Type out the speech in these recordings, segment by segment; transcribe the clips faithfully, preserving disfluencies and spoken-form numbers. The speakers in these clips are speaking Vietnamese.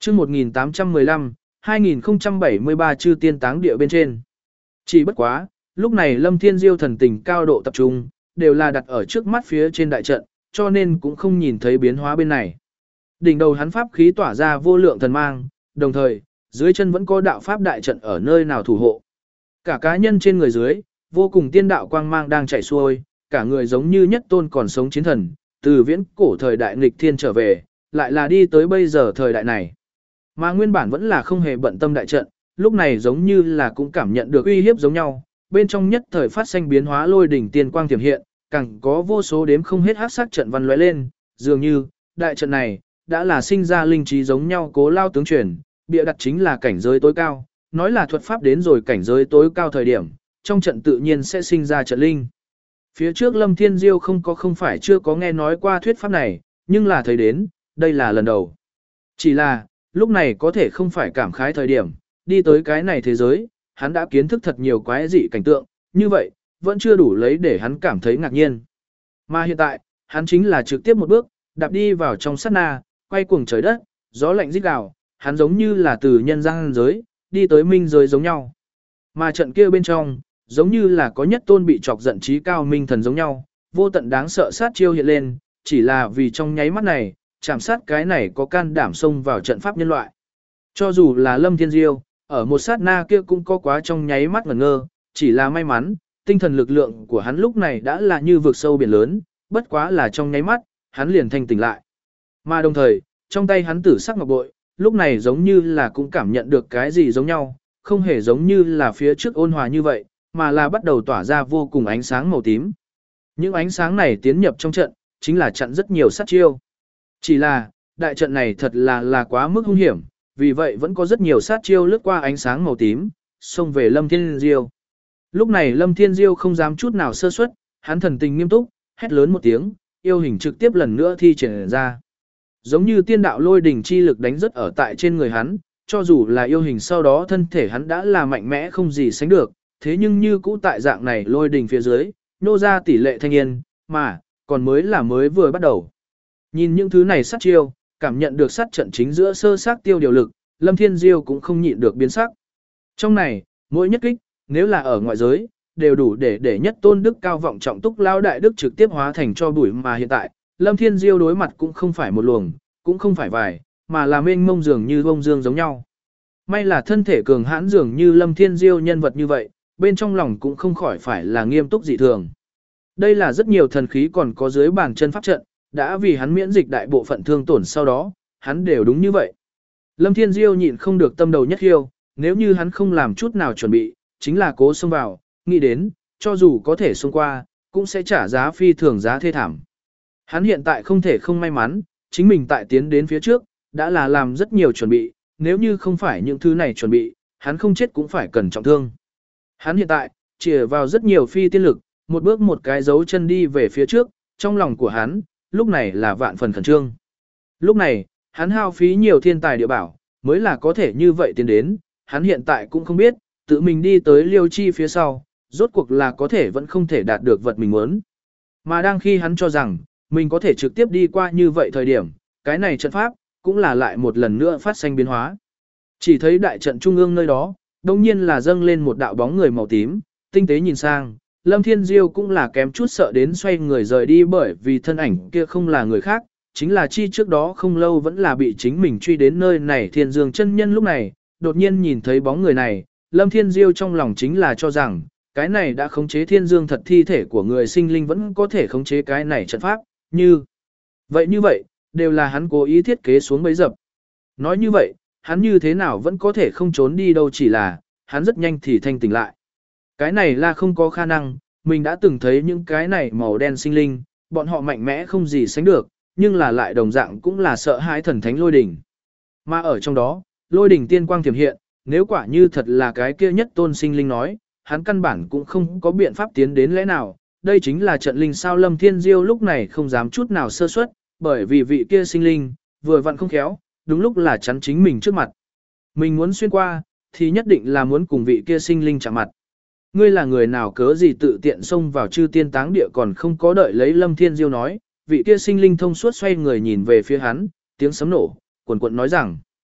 chương một nghìn tám trăm mười lăm, hai nghìn không trăm bảy mươi ba chư tiên táng địa bên trên. Chỉ bất quá, lúc này Lâm Thiên Diêu thần tình cao độ tập trung, đều là đặt ở trước mắt phía trên đại trận, cho nên cũng không nhìn thấy biến hóa bên này. Đỉnh đầu hắn pháp khí tỏa ra vô lượng thần mang, đồng thời, dưới chân vẫn có đạo pháp đại trận ở nơi nào thủ hộ. Cả cá nhân trên người dưới, vô cùng tiên đạo quang mang đang chảy xuôi, cả người giống như nhất tôn còn sống chiến thần, từ viễn cổ thời đại nghịch thiên trở về, lại là đi tới bây giờ thời đại này. Mà nguyên bản vẫn là không hề bận tâm đại trận, lúc này giống như là cũng cảm nhận được uy hiếp giống nhau, bên trong nhất thời phát sinh biến hóa lôi đỉnh tiên quang tiềm hiện, càng có vô số đếm không hết hắc sắc trận văn lóe lên, dường như đại trận này đã là sinh ra linh trí giống nhau cố lao tướng truyền, bịa đặt chính là cảnh giới tối cao, nói là thuật pháp đến rồi cảnh giới tối cao thời điểm, trong trận tự nhiên sẽ sinh ra trận linh. Phía trước Lâm Thiên Diêu không có không phải chưa có nghe nói qua thuyết pháp này, nhưng là thấy đến, đây là lần đầu. Chỉ là, lúc này có thể không phải cảm khái thời điểm, đi tới cái này thế giới, hắn đã kiến thức thật nhiều quái dị cảnh tượng, như vậy, vẫn chưa đủ lấy để hắn cảm thấy ngạc nhiên. Mà hiện tại, hắn chính là trực tiếp một bước, đạp đi vào trong sát na, quay cuồng trời đất, gió lạnh rít gào, hắn giống như là từ nhân gian giới, đi tới minh giới giống nhau. Mà trận kia bên trong, giống như là có nhất tôn bị chọc giận trí cao minh thần giống nhau, vô tận đáng sợ sát chiêu hiện lên, chỉ là vì trong nháy mắt này, chạm sát cái này có can đảm xông vào trận pháp nhân loại. Cho dù là Lâm Thiên Diêu, ở một sát na kia cũng có quá trong nháy mắt ngẩn ngơ, chỉ là may mắn, tinh thần lực lượng của hắn lúc này đã là như vực sâu biển lớn, bất quá là trong nháy mắt, hắn liền thanh tỉnh lại. Mà đồng thời, trong tay hắn tử sắc ngọc bội, lúc này giống như là cũng cảm nhận được cái gì giống nhau, không hề giống như là phía trước ôn hòa như vậy, mà là bắt đầu tỏa ra vô cùng ánh sáng màu tím. Những ánh sáng này tiến nhập trong trận, chính là chặn rất nhiều sát chiêu. Chỉ là, đại trận này thật là là quá mức hung hiểm, vì vậy vẫn có rất nhiều sát chiêu lướt qua ánh sáng màu tím, xông về Lâm Thiên Diêu. Lúc này Lâm Thiên Diêu không dám chút nào sơ suất, hắn thần tình nghiêm túc, hét lớn một tiếng, yêu hình trực tiếp lần nữa thi triển ra. Giống như tiên đạo lôi đỉnh chi lực đánh rất ở tại trên người hắn, cho dù là yêu hình sau đó thân thể hắn đã là mạnh mẽ không gì sánh được, thế nhưng như cũ tại dạng này lôi đỉnh phía dưới, nô ra tỷ lệ thanh yên, mà, còn mới là mới vừa bắt đầu. Nhìn những thứ này sát chiêu, cảm nhận được sát trận chính giữa sơ sát tiêu điều lực, Lâm Thiên Diêu cũng không nhịn được biến sắc. Trong này, mỗi nhất kích, nếu là ở ngoại giới, đều đủ để để nhất tôn đức cao vọng trọng túc lao đại đức trực tiếp hóa thành cho bụi, mà hiện tại, Lâm Thiên Diêu đối mặt cũng không phải một luồng, cũng không phải vài, mà là mênh mông dường như bông dương giống nhau. May là thân thể cường hãn dường như Lâm Thiên Diêu nhân vật như vậy, bên trong lòng cũng không khỏi phải là nghiêm túc dị thường. Đây là rất nhiều thần khí còn có dưới bàn chân pháp trận, đã vì hắn miễn dịch đại bộ phận thương tổn sau đó, hắn đều đúng như vậy. Lâm Thiên Diêu nhịn không được tâm đầu nhất hiêu, nếu như hắn không làm chút nào chuẩn bị, chính là cố xông vào, nghĩ đến, cho dù có thể xông qua, cũng sẽ trả giá phi thường giá thê thảm. Hắn hiện tại không thể không may mắn, chính mình tại tiến đến phía trước, đã là làm rất nhiều chuẩn bị, nếu như không phải những thứ này chuẩn bị, hắn không chết cũng phải cần trọng thương. Hắn hiện tại, chỉ vào rất nhiều phi tiên lực, một bước một cái dấu chân đi về phía trước, trong lòng của hắn, lúc này là vạn phần khẩn trương. Lúc này, hắn hao phí nhiều thiên tài địa bảo, mới là có thể như vậy tiến đến, hắn hiện tại cũng không biết, tự mình đi tới Liêu Chi phía sau, rốt cuộc là có thể vẫn không thể đạt được vật mình muốn. Mà đang khi hắn cho rằng, mình có thể trực tiếp đi qua như vậy thời điểm, cái này trận pháp, cũng là lại một lần nữa phát sinh biến hóa. Chỉ thấy đại trận trung ương nơi đó, đồng nhiên là dâng lên một đạo bóng người màu tím, tinh tế nhìn sang, Lâm Thiên Diêu cũng là kém chút sợ đến xoay người rời đi, bởi vì thân ảnh kia không là người khác, chính là chi trước đó không lâu vẫn là bị chính mình truy đến nơi này Thiên Dương chân nhân. Lúc này, đột nhiên nhìn thấy bóng người này, Lâm Thiên Diêu trong lòng chính là cho rằng, cái này đã khống chế Thiên Dương thật thi thể của người sinh linh vẫn có thể khống chế cái này trận pháp, như vậy như vậy, đều là hắn cố ý thiết kế xuống bấy dập. Nói như vậy, hắn như thế nào vẫn có thể không trốn đi đâu, chỉ là, hắn rất nhanh thì thanh tỉnh lại. Cái này là không có khả năng, mình đã từng thấy những cái này màu đen sinh linh, bọn họ mạnh mẽ không gì sánh được, nhưng là lại đồng dạng cũng là sợ hãi thần thánh lôi đỉnh. Mà ở trong đó, lôi đỉnh tiên quang tiềm hiện, nếu quả như thật là cái kia nhất tôn sinh linh nói, hắn căn bản cũng không có biện pháp tiến đến lẽ nào, đây chính là trận linh sao. Lâm Thiên Diêu lúc này không dám chút nào sơ suất, bởi vì vị kia sinh linh, vừa vặn không khéo, đúng lúc là chắn chính mình trước mặt. Mình muốn xuyên qua, thì nhất định là muốn cùng vị kia sinh linh chạm mặt. Ngươi là người nào cớ gì tự tiện xông vào chư tiên táng địa, còn không có đợi lấy Lâm Thiên Diêu nói, vị kia sinh linh thông suốt xoay người nhìn về phía hắn, tiếng sấm nổ, cuồn cuộn nói rằng.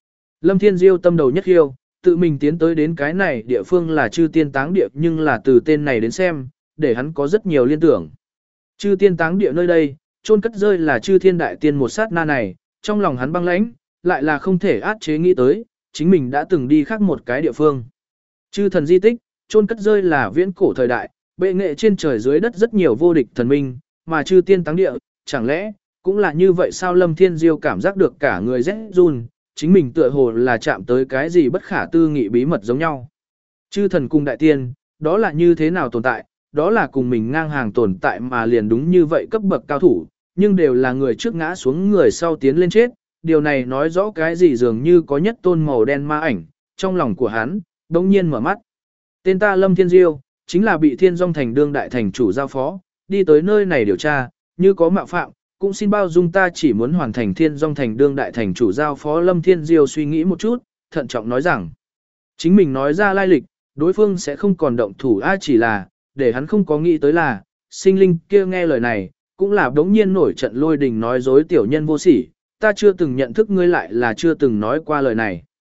Lâm Thiên Diêu tâm đầu nhất khiêu, tự mình tiến tới đến cái này địa phương là chư tiên táng địa nhưng là từ tên này đến xem, để hắn có rất nhiều liên tưởng. Chư tiên táng địa nơi đây, chôn cất rơi là chư thiên đại tiên một sát na này, trong lòng hắn băng lãnh, lại là không thể át chế nghĩ tới, chính mình đã từng đi khác một cái địa phương. Chư thần di tích, chôn cất rơi là viễn cổ thời đại, bệ nghệ trên trời dưới đất rất nhiều vô địch thần minh, mà chư tiên táng địa, chẳng lẽ cũng là như vậy sao? Lâm Thiên Diêu cảm giác được cả người rét run, chính mình tựa hồ là chạm tới cái gì bất khả tư nghị bí mật giống nhau. Chư thần cùng đại tiên, đó là như thế nào tồn tại, đó là cùng mình ngang hàng tồn tại mà liền đúng như vậy cấp bậc cao thủ, nhưng đều là người trước ngã xuống người sau tiến lên chết, điều này nói rõ cái gì dường như có nhất tôn màu đen ma ảnh, trong lòng của hắn, đông nhiên mở mắt. Tên ta Lâm Thiên Diêu, chính là bị Thiên Dung Thành đương đại thành chủ giao phó, đi tới nơi này điều tra, như có mạo phạm, cũng xin bao dung ta chỉ muốn hoàn thành Thiên Dung Thành đương đại thành chủ giao phó. Lâm Thiên Diêu suy nghĩ một chút, thận trọng nói rằng, chính mình nói ra lai lịch, đối phương sẽ không còn động thủ a, chỉ là, để hắn không có nghĩ tới là, sinh linh kia nghe lời này, cũng là đống nhiên nổi trận lôi đình nói dối tiểu nhân vô sỉ, ta chưa từng nhận thức ngươi lại là chưa từng nói qua lời này.